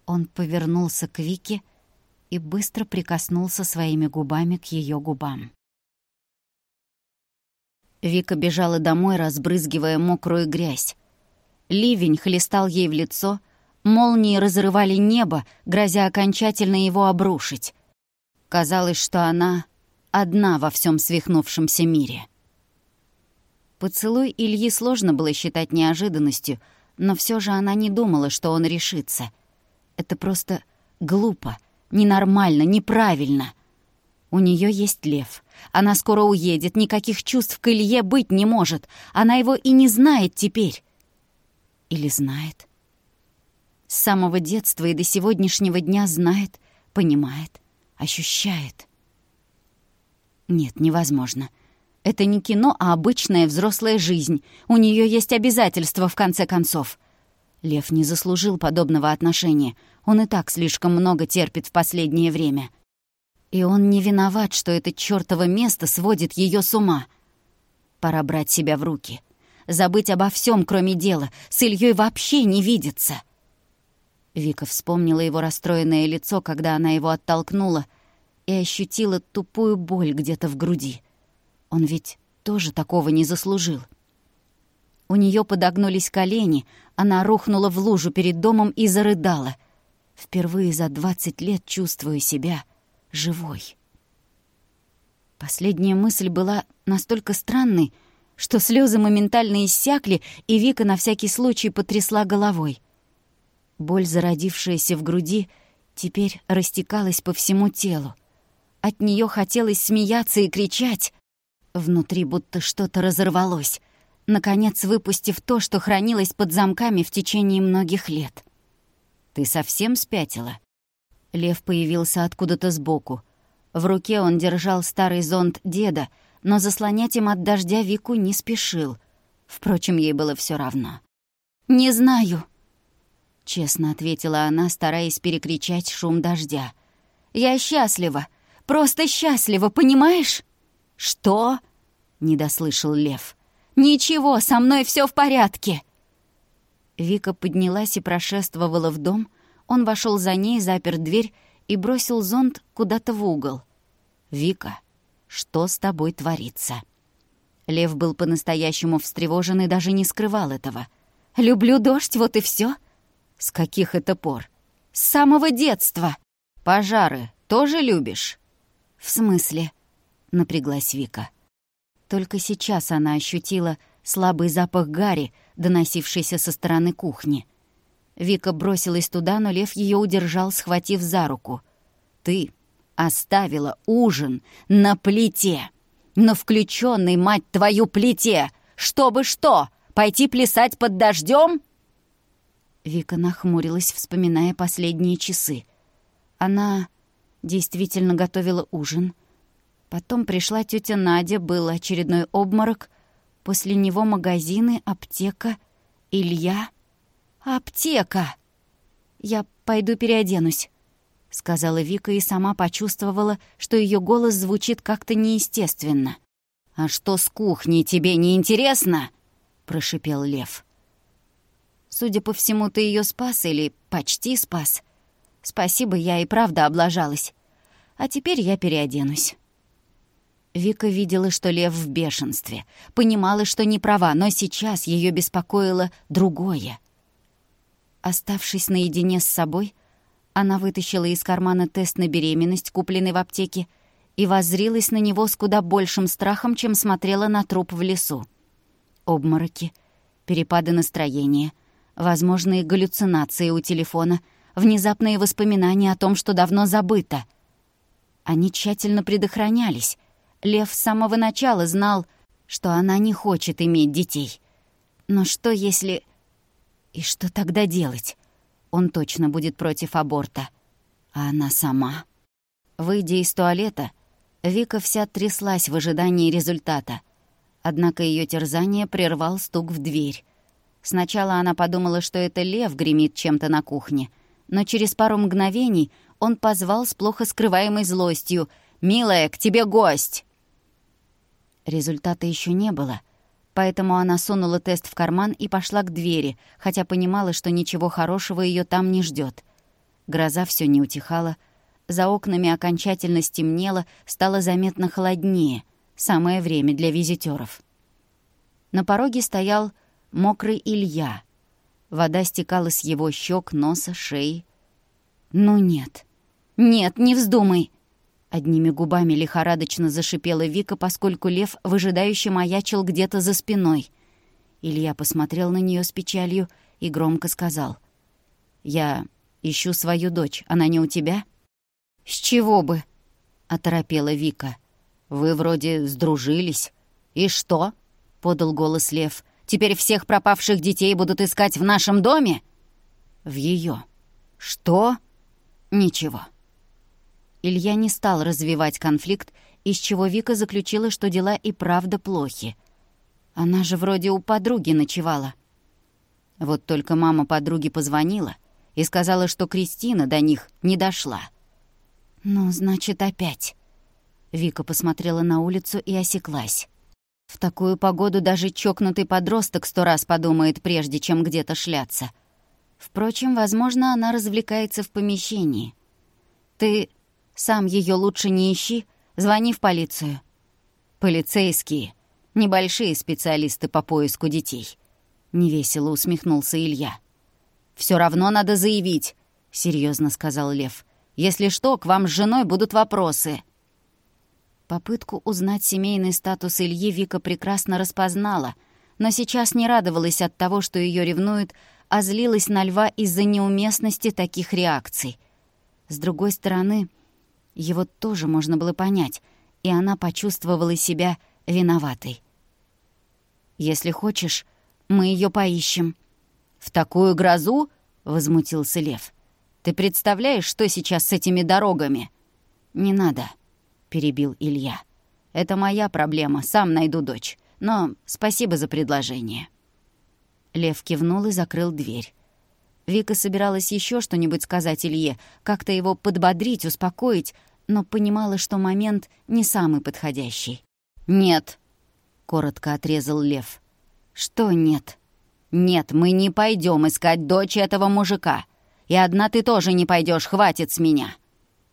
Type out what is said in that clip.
Он повернулся к Вике и быстро прикоснулся своими губами к ее губам. Вика бежала домой, разбрызгивая мокрую грязь. Ливень хлестал ей в лицо, молнии разрывали небо, грозя окончательно его обрушить. Казалось, что она одна во всем свихнувшемся мире. Поцелуй Ильи сложно было считать неожиданностью, но все же она не думала, что он решится. Это просто глупо, ненормально, неправильно. У нее есть Лев. Она скоро уедет, никаких чувств к Илье быть не может. Она его и не знает теперь. Или знает? С самого детства и до сегодняшнего дня знает, понимает, ощущает. Нет, невозможно. Это не кино, а обычная взрослая жизнь. У нее есть обязательства, в конце концов. Лев не заслужил подобного отношения. Он и так слишком много терпит в последнее время. И он не виноват, что это чёртово место сводит ее с ума. Пора брать себя в руки. Забыть обо всем, кроме дела. С Ильей вообще не видеться. Вика вспомнила его расстроенное лицо, когда она его оттолкнула, и ощутила тупую боль где-то в груди. Он ведь тоже такого не заслужил. У нее подогнулись колени, она рухнула в лужу перед домом и зарыдала. Впервые за 20 лет чувствую себя живой. Последняя мысль была настолько странной, что слезы моментально иссякли, и Вика на всякий случай потрясла головой. Боль, зародившаяся в груди, теперь растекалась по всему телу. От нее хотелось смеяться и кричать. Внутри будто что-то разорвалось, наконец выпустив то, что хранилось под замками в течение многих лет. «Ты совсем спятила?» Лев появился откуда-то сбоку. В руке он держал старый зонт деда, но заслонять им от дождя Вику не спешил. Впрочем, ей было все равно. «Не знаю», — честно ответила она, стараясь перекричать шум дождя. «Я счастлива, просто счастлива, понимаешь?» «Что?» — не дослышал Лев. «Ничего, со мной все в порядке!» Вика поднялась и прошествовала в дом. Он вошел за ней, запер дверь и бросил зонт куда-то в угол. «Вика, что с тобой творится?» Лев был по-настоящему встревожен и даже не скрывал этого. «Люблю дождь, вот и все. «С каких это пор?» «С самого детства!» «Пожары тоже любишь?» «В смысле?» — напряглась Вика. Только сейчас она ощутила слабый запах гари, доносившийся со стороны кухни. Вика бросилась туда, но Лев ее удержал, схватив за руку. «Ты оставила ужин на плите! На включенной, мать твою, плите! Чтобы что, пойти плясать под дождем?» Вика нахмурилась, вспоминая последние часы. Она действительно готовила ужин. Потом пришла тетя Надя, был очередной обморок. После него магазины, аптека, Илья. «Аптека! Я пойду переоденусь», — сказала Вика и сама почувствовала, что ее голос звучит как-то неестественно. «А что с кухней, тебе не интересно?» — прошипел Лев. «Судя по всему, ты ее спас или почти спас. Спасибо, я и правда облажалась. А теперь я переоденусь». Вика видела, что Лев в бешенстве, понимала, что не права, но сейчас ее беспокоило другое. Оставшись наедине с собой, она вытащила из кармана тест на беременность, купленный в аптеке, и воззрилась на него с куда большим страхом, чем смотрела на труп в лесу. Обмороки, перепады настроения, возможные галлюцинации у телефона, внезапные воспоминания о том, что давно забыто. Они тщательно предохранялись. Лев с самого начала знал, что она не хочет иметь детей. Но что если... И что тогда делать? Он точно будет против аборта. А она сама... Выйдя из туалета, Вика вся тряслась в ожидании результата. Однако ее терзание прервал стук в дверь. Сначала она подумала, что это Лев гремит чем-то на кухне, но через пару мгновений он позвал с плохо скрываемой злостью: «Милая, к тебе гость!» Результата еще не было, поэтому она сунула тест в карман и пошла к двери, хотя понимала, что ничего хорошего ее там не ждет. Гроза все не утихала. За окнами окончательно стемнело, стало заметно холоднее. Самое время для визитёров. На пороге стоял мокрый Илья. Вода стекала с его щек, носа, шеи. «Ну нет, нет, не вздумай!» Одними губами лихорадочно зашипела Вика, поскольку лев выжидающе маячил где-то за спиной. Илья посмотрел на нее с печалью и громко сказал: «Я ищу свою дочь. Она не у тебя?» «С чего бы?» — оторопела Вика. «Вы вроде сдружились». «И что?» — подал голос лев. «Теперь всех пропавших детей будут искать в нашем доме?» «В ее». «Что?» «Ничего». Илья не стал развивать конфликт, из чего Вика заключила, что дела и правда плохи. Она же вроде у подруги ночевала. Вот только мама подруги позвонила и сказала, что Кристина до них не дошла. «Ну, значит, опять». Вика посмотрела на улицу и осеклась. В такую погоду даже чокнутый подросток 100 раз подумает, прежде чем где-то шляться. Впрочем, возможно, она развлекается в помещении. «Ты сам ее лучше не ищи, звони в полицию». «Полицейские — небольшие специалисты по поиску детей», — невесело усмехнулся Илья. «Все равно надо заявить», — серьезно сказал лев. «Если что, к вам с женой будут вопросы». Попытку узнать семейный статус Ильи Вика прекрасно распознала, но сейчас не радовалась от того, что ее ревнуют, а злилась на льва из-за неуместности таких реакций. С другой стороны, его тоже можно было понять, и она почувствовала себя виноватой. «Если хочешь, мы ее поищем». «В такую грозу?» — возмутился лев. «Ты представляешь, что сейчас с этими дорогами?» «Не надо», — перебил Илья. «Это моя проблема, сам найду дочь. Но спасибо за предложение». Лев кивнул и закрыл дверь. Вика собиралась еще что-нибудь сказать Илье, как-то его подбодрить, успокоить, но понимала, что момент не самый подходящий. «Нет», — коротко отрезал лев. «Что нет?» «Нет, мы не пойдем искать дочь этого мужика. И одна ты тоже не пойдешь, хватит с меня».